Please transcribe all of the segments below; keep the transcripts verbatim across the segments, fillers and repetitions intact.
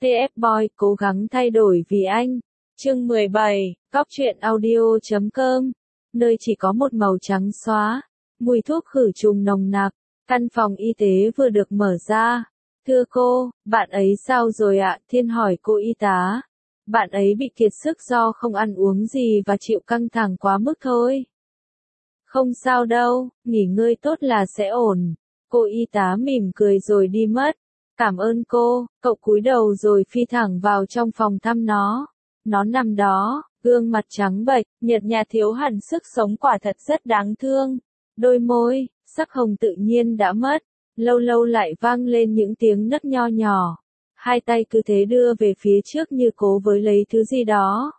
tê ép Boy cố gắng thay đổi vì anh. Chương mười bảy, Cóc truyện audio chấm com. Nơi chỉ có một màu trắng xóa, mùi thuốc khử trùng nồng nặc. Căn phòng y tế vừa được mở ra. Thưa cô, bạn ấy sao rồi ạ? Thiên hỏi cô y tá. Bạn ấy bị kiệt sức do không ăn uống gì và chịu căng thẳng quá mức thôi. Không sao đâu, nghỉ ngơi tốt là sẽ ổn. Cô y tá mỉm cười rồi đi mất. Cảm ơn cô, cậu cúi đầu rồi phi thẳng vào trong phòng thăm nó. Nó nằm đó, gương mặt trắng bệch, nhợt nhạt thiếu hẳn sức sống, quả thật rất đáng thương. Đôi môi, sắc hồng tự nhiên đã mất, lâu lâu lại vang lên những tiếng nấc nho nhỏ. Hai tay cứ thế đưa về phía trước như cố với lấy thứ gì đó.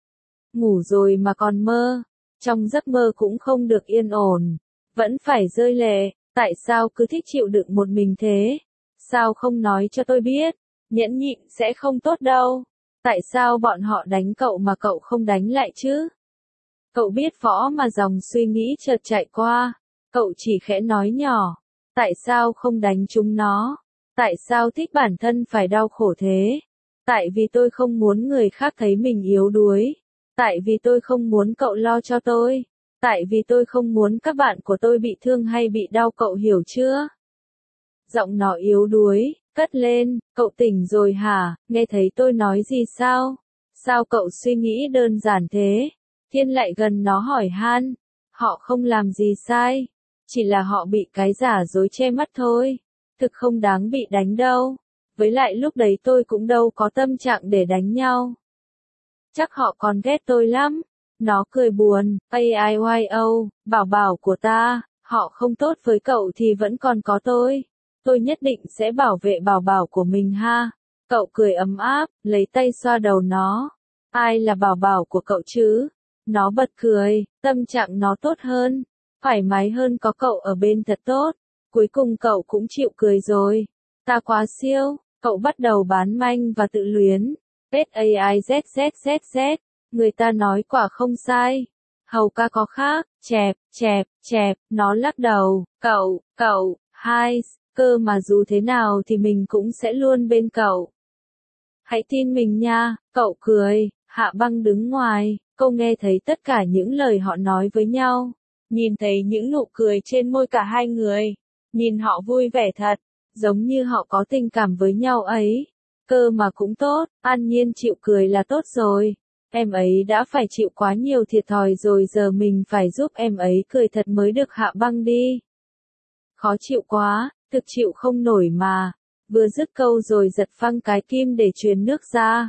Ngủ rồi mà còn mơ, trong giấc mơ cũng không được yên ổn, vẫn phải rơi lệ, tại sao cứ thích chịu đựng một mình thế? Sao không nói cho tôi biết, nhẫn nhịn sẽ không tốt đâu. Tại sao bọn họ đánh cậu mà cậu không đánh lại chứ? Cậu biết võ mà dòng suy nghĩ chợt chạy qua, cậu chỉ khẽ nói nhỏ, tại sao không đánh chúng nó? Tại sao thích bản thân phải đau khổ thế? Tại vì tôi không muốn người khác thấy mình yếu đuối. Tại vì tôi không muốn cậu lo cho tôi. Tại vì tôi không muốn các bạn của tôi bị thương hay bị đau, cậu hiểu chưa? Giọng nó yếu đuối, cất lên, cậu tỉnh rồi hả? Nghe thấy tôi nói gì sao? Sao cậu suy nghĩ đơn giản thế? Thiên lại gần nó hỏi han. Họ không làm gì sai. Chỉ là họ bị cái giả dối che mắt thôi. Thực không đáng bị đánh đâu. Với lại lúc đấy tôi cũng đâu có tâm trạng để đánh nhau. Chắc họ còn ghét tôi lắm. Nó cười buồn, a i y o, bảo bảo của ta, họ không tốt với cậu thì vẫn còn có tôi. Tôi nhất định sẽ bảo vệ bảo bảo của mình ha. Cậu cười ấm áp, lấy tay xoa đầu nó. Ai là bảo bảo của cậu chứ? Nó bật cười, tâm trạng nó tốt hơn, thoải mái hơn có cậu ở bên thật tốt. Cuối cùng cậu cũng chịu cười rồi. Ta quá siêu, cậu bắt đầu bán manh và tự luyến. ét a i z z z z, người ta nói quả không sai. Hầu ca có khác, chẹp, chẹp, chẹp, nó lắc đầu, cậu, cậu, hai, cơ mà dù thế nào thì mình cũng sẽ luôn bên cậu. Hãy tin mình nha, cậu cười. Hạ Băng đứng ngoài, cô nghe thấy tất cả những lời họ nói với nhau. Nhìn thấy những nụ cười trên môi cả hai người. Nhìn họ vui vẻ thật, giống như họ có tình cảm với nhau ấy. Cơ mà cũng tốt, an nhiên chịu cười là tốt rồi. Em ấy đã phải chịu quá nhiều thiệt thòi rồi, giờ mình phải giúp em ấy cười thật mới được. Hạ Băng đi. Khó chịu quá, thực chịu không nổi mà. Vừa dứt câu rồi giật phăng cái kim để truyền nước ra.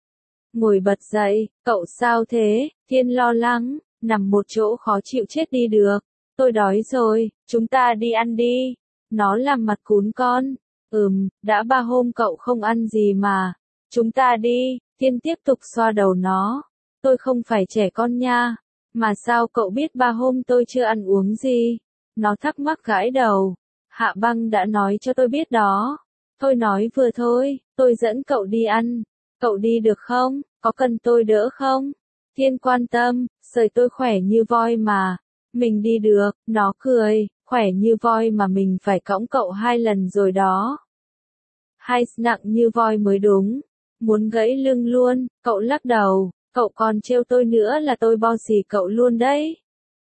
Ngồi bật dậy, cậu sao thế? Thiên lo lắng, nằm một chỗ khó chịu chết đi được. Tôi đói rồi, chúng ta đi ăn đi. Nó làm mặt cún con. Ừm, đã ba hôm cậu không ăn gì mà. Chúng ta đi. Thiên tiếp tục xoa đầu nó. Tôi không phải trẻ con nha. Mà sao cậu biết ba hôm tôi chưa ăn uống gì? Nó thắc mắc gãi đầu. Hạ Băng đã nói cho tôi biết đó. Tôi nói vừa thôi, tôi dẫn cậu đi ăn. Cậu đi được không? Có cần tôi đỡ không? Thiên quan tâm, sợi tôi khỏe như voi mà. Mình đi được, nó cười, khỏe như voi mà mình phải cõng cậu hai lần rồi đó. Hai nặng như voi mới đúng. Muốn gãy lưng luôn, cậu lắc đầu, cậu còn trêu tôi nữa là tôi bo xì cậu luôn đấy.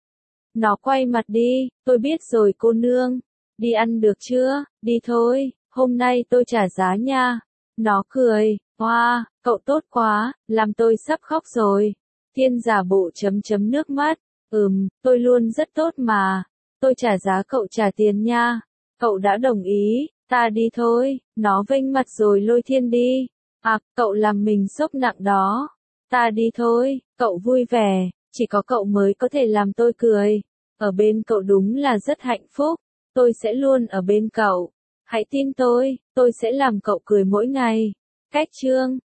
Nó quay mặt đi, tôi biết rồi cô nương. Đi ăn được chưa? Đi thôi, hôm nay tôi trả giá nha. Nó cười, hoa, wow, cậu tốt quá, làm tôi sắp khóc rồi. Thiên giả bộ chấm chấm nước mắt, ừm, tôi luôn rất tốt mà. Tôi trả giá cậu trả tiền nha. Cậu đã đồng ý, ta đi thôi. Nó vênh mặt rồi lôi Thiên đi. À, cậu làm mình sốc nặng đó. Ta đi thôi, cậu vui vẻ, chỉ có cậu mới có thể làm tôi cười. Ở bên cậu đúng là rất hạnh phúc. Tôi sẽ luôn ở bên cậu. Hãy tin tôi, tôi sẽ làm cậu cười mỗi ngày. Cách chương